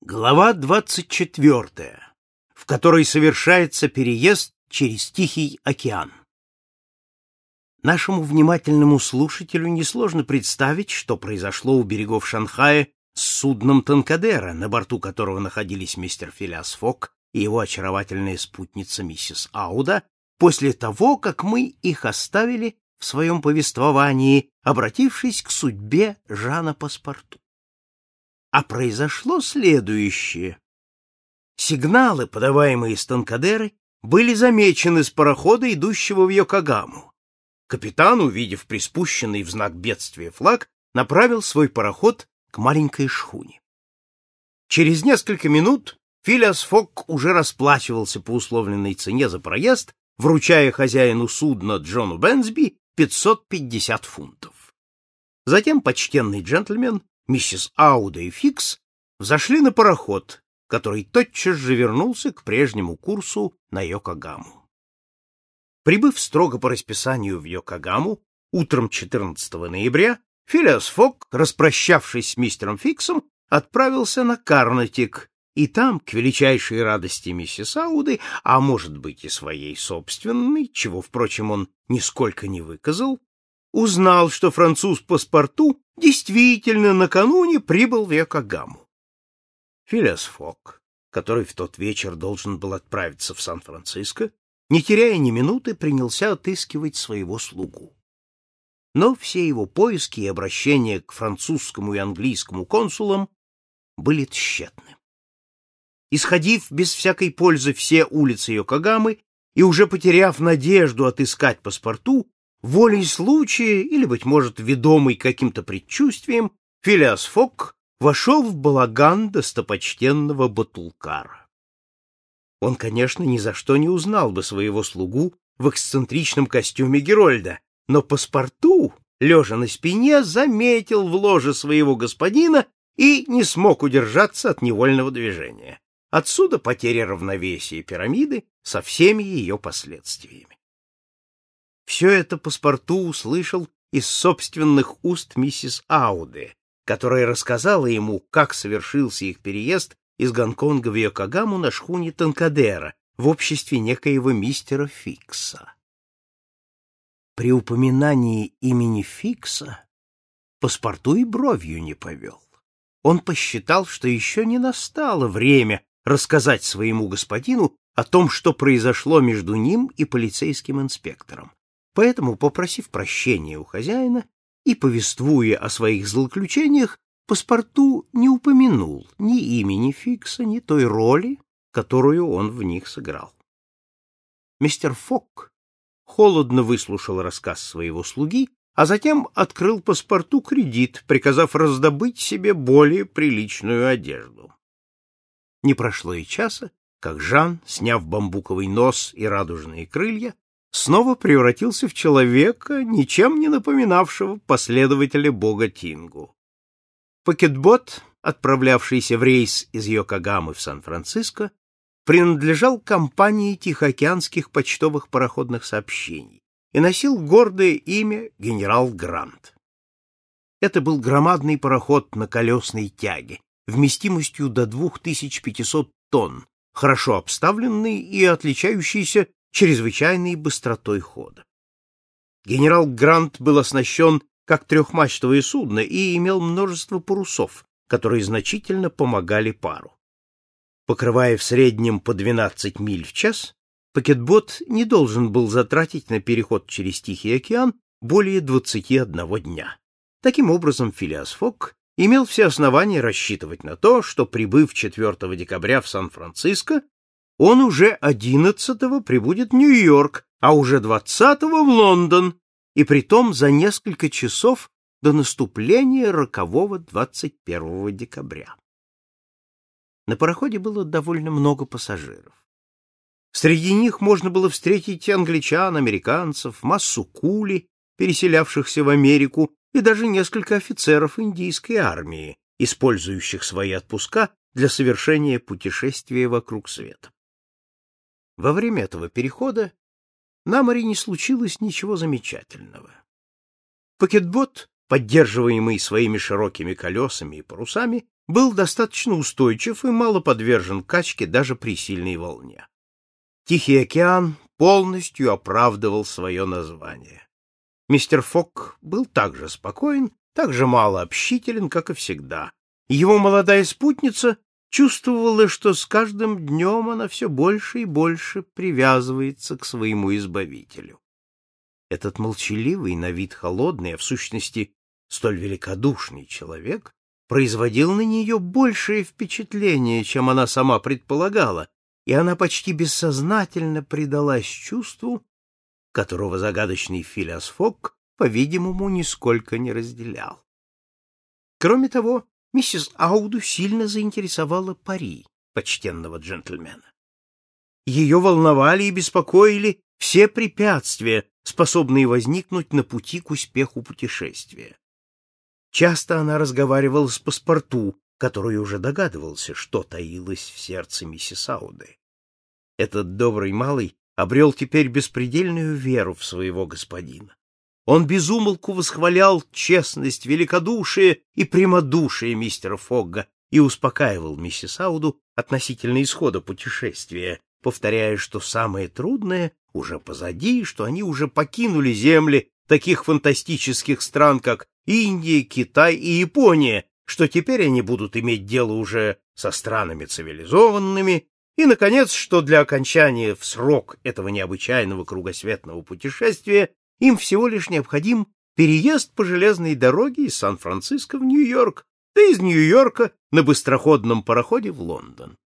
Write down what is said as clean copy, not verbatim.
Глава 24, в которой совершается переезд через Тихий океан. Нашему внимательному слушателю несложно представить, что произошло у берегов Шанхая с судном Танкадера, на борту которого находились мистер Филиас Фок и его очаровательная спутница миссис Ауда, после того, как мы их оставили в своем повествовании, обратившись к судьбе Жана Паспарту. А произошло следующее. Сигналы, подаваемые с Танкадеры, были замечены с парохода, идущего в Йокогаму. Капитан, увидев приспущенный в знак бедствия флаг, направил свой пароход к маленькой шхуне. Через несколько минут Филиас Фок уже расплачивался по условленной цене за проезд, вручая хозяину судна Джону Бенсби 550 фунтов. Затем почтенный джентльмен, миссис Ауда и Фикс взошли на пароход, который тотчас же вернулся к прежнему курсу на Йокогаму. Прибыв строго по расписанию в Йокогаму, утром 14 ноября Филиас Фок, распрощавшись с мистером Фиксом, отправился на Карнатик, и там, к величайшей радости миссис Ауды, а может быть и своей собственной, чего, впрочем, он нисколько не выказал, узнал, что француз Паспарту действительно накануне прибыл в Йокогаму. Филиас Фок, который в тот вечер должен был отправиться в Сан-Франциско, не теряя ни минуты, принялся отыскивать своего слугу. Но все его поиски и обращения к французскому и английскому консулам были тщетны. Исходив без всякой пользы все улицы Йокогамы и уже потеряв надежду отыскать Паспарту, волей случая или, быть может, ведомый каким-то предчувствием, Филиас Фок вошел в балаган достопочтенного Батулкара. Он, конечно, ни за что не узнал бы своего слугу в эксцентричном костюме Герольда, но Паспарту, лежа на спине, заметил в ложе своего господина и не смог удержаться от невольного движения. Отсюда потеря равновесия пирамиды со всеми ее последствиями. Все это Паспарту услышал из собственных уст миссис Ауды, которая рассказала ему, как совершился их переезд из Гонконга в Йокогаму на шхуне Танкадера в обществе некоего мистера Фикса. При упоминании имени Фикса Паспарту и бровью не повел. Он посчитал, что еще не настало время рассказать своему господину о том, что произошло между ним и полицейским инспектором. Поэтому, попросив прощения у хозяина и повествуя о своих злоключениях, Паспарту не упомянул ни имени Фикса, ни той роли, которую он в них сыграл. Мистер Фок холодно выслушал рассказ своего слуги, а затем открыл Паспарту кредит, приказав раздобыть себе более приличную одежду. Не прошло и часа, как Жан, сняв бамбуковый нос и радужные крылья, снова превратился в человека, ничем не напоминавшего последователя бога Тингу. Пакетбот, отправлявшийся в рейс из Йокогамы в Сан-Франциско, принадлежал компании Тихоокеанских почтовых пароходных сообщений и носил гордое имя генерал Грант. Это был громадный пароход на колесной тяге, вместимостью до 2500 тонн, хорошо обставленный и отличающийся чрезвычайной быстротой хода. Генерал Грант был оснащен как трехмачтовое судно и имел множество парусов, которые значительно помогали пару. Покрывая в среднем по 12 миль в час, пакетбот не должен был затратить на переход через Тихий океан более 21 дня. Таким образом, Филиас Фок имел все основания рассчитывать на то, что, прибыв 4 декабря в Сан-Франциско, он уже 11-го прибудет в Нью-Йорк, а уже 20-го в Лондон, и притом за несколько часов до наступления рокового 21 декабря. На пароходе было довольно много пассажиров. Среди них можно было встретить англичан, американцев, массу кули, переселявшихся в Америку, и даже несколько офицеров индийской армии, использующих свои отпуска для совершения путешествия вокруг света. Во время этого перехода на море не случилось ничего замечательного. Пакетбот, поддерживаемый своими широкими колесами и парусами, был достаточно устойчив и мало подвержен качке даже при сильной волне. Тихий океан полностью оправдывал свое название. Мистер Фок был так же спокоен, так же мало общителен, как и всегда. Его молодая спутница чувствовала, что с каждым днем она все больше и больше привязывается к своему избавителю. Этот молчаливый, на вид холодный, а в сущности столь великодушный человек производил на нее большее впечатление, чем она сама предполагала, и она почти бессознательно предалась чувству, которого загадочный Филиас Фок, по-видимому, нисколько не разделял. Кроме того, миссис Ауду сильно заинтересовала пари почтенного джентльмена. Ее волновали и беспокоили все препятствия, способные возникнуть на пути к успеху путешествия. Часто она разговаривала с паспорту, который уже догадывался, что таилось в сердце миссис Ауды. Этот добрый малый обрел теперь беспредельную веру в своего господина. Он без умолку восхвалял честность, великодушие и прямодушие мистера Фогга и успокаивал миссис Ауду относительно исхода путешествия, повторяя, что самое трудное уже позади, что они уже покинули земли таких фантастических стран, как Индия, Китай и Япония, что теперь они будут иметь дело уже со странами цивилизованными, и, наконец, что для окончания в срок этого необычайного кругосветного путешествия им всего лишь необходим переезд по железной дороге из Сан-Франциско в Нью-Йорк, да из Нью-Йорка на быстроходном пароходе в Лондон.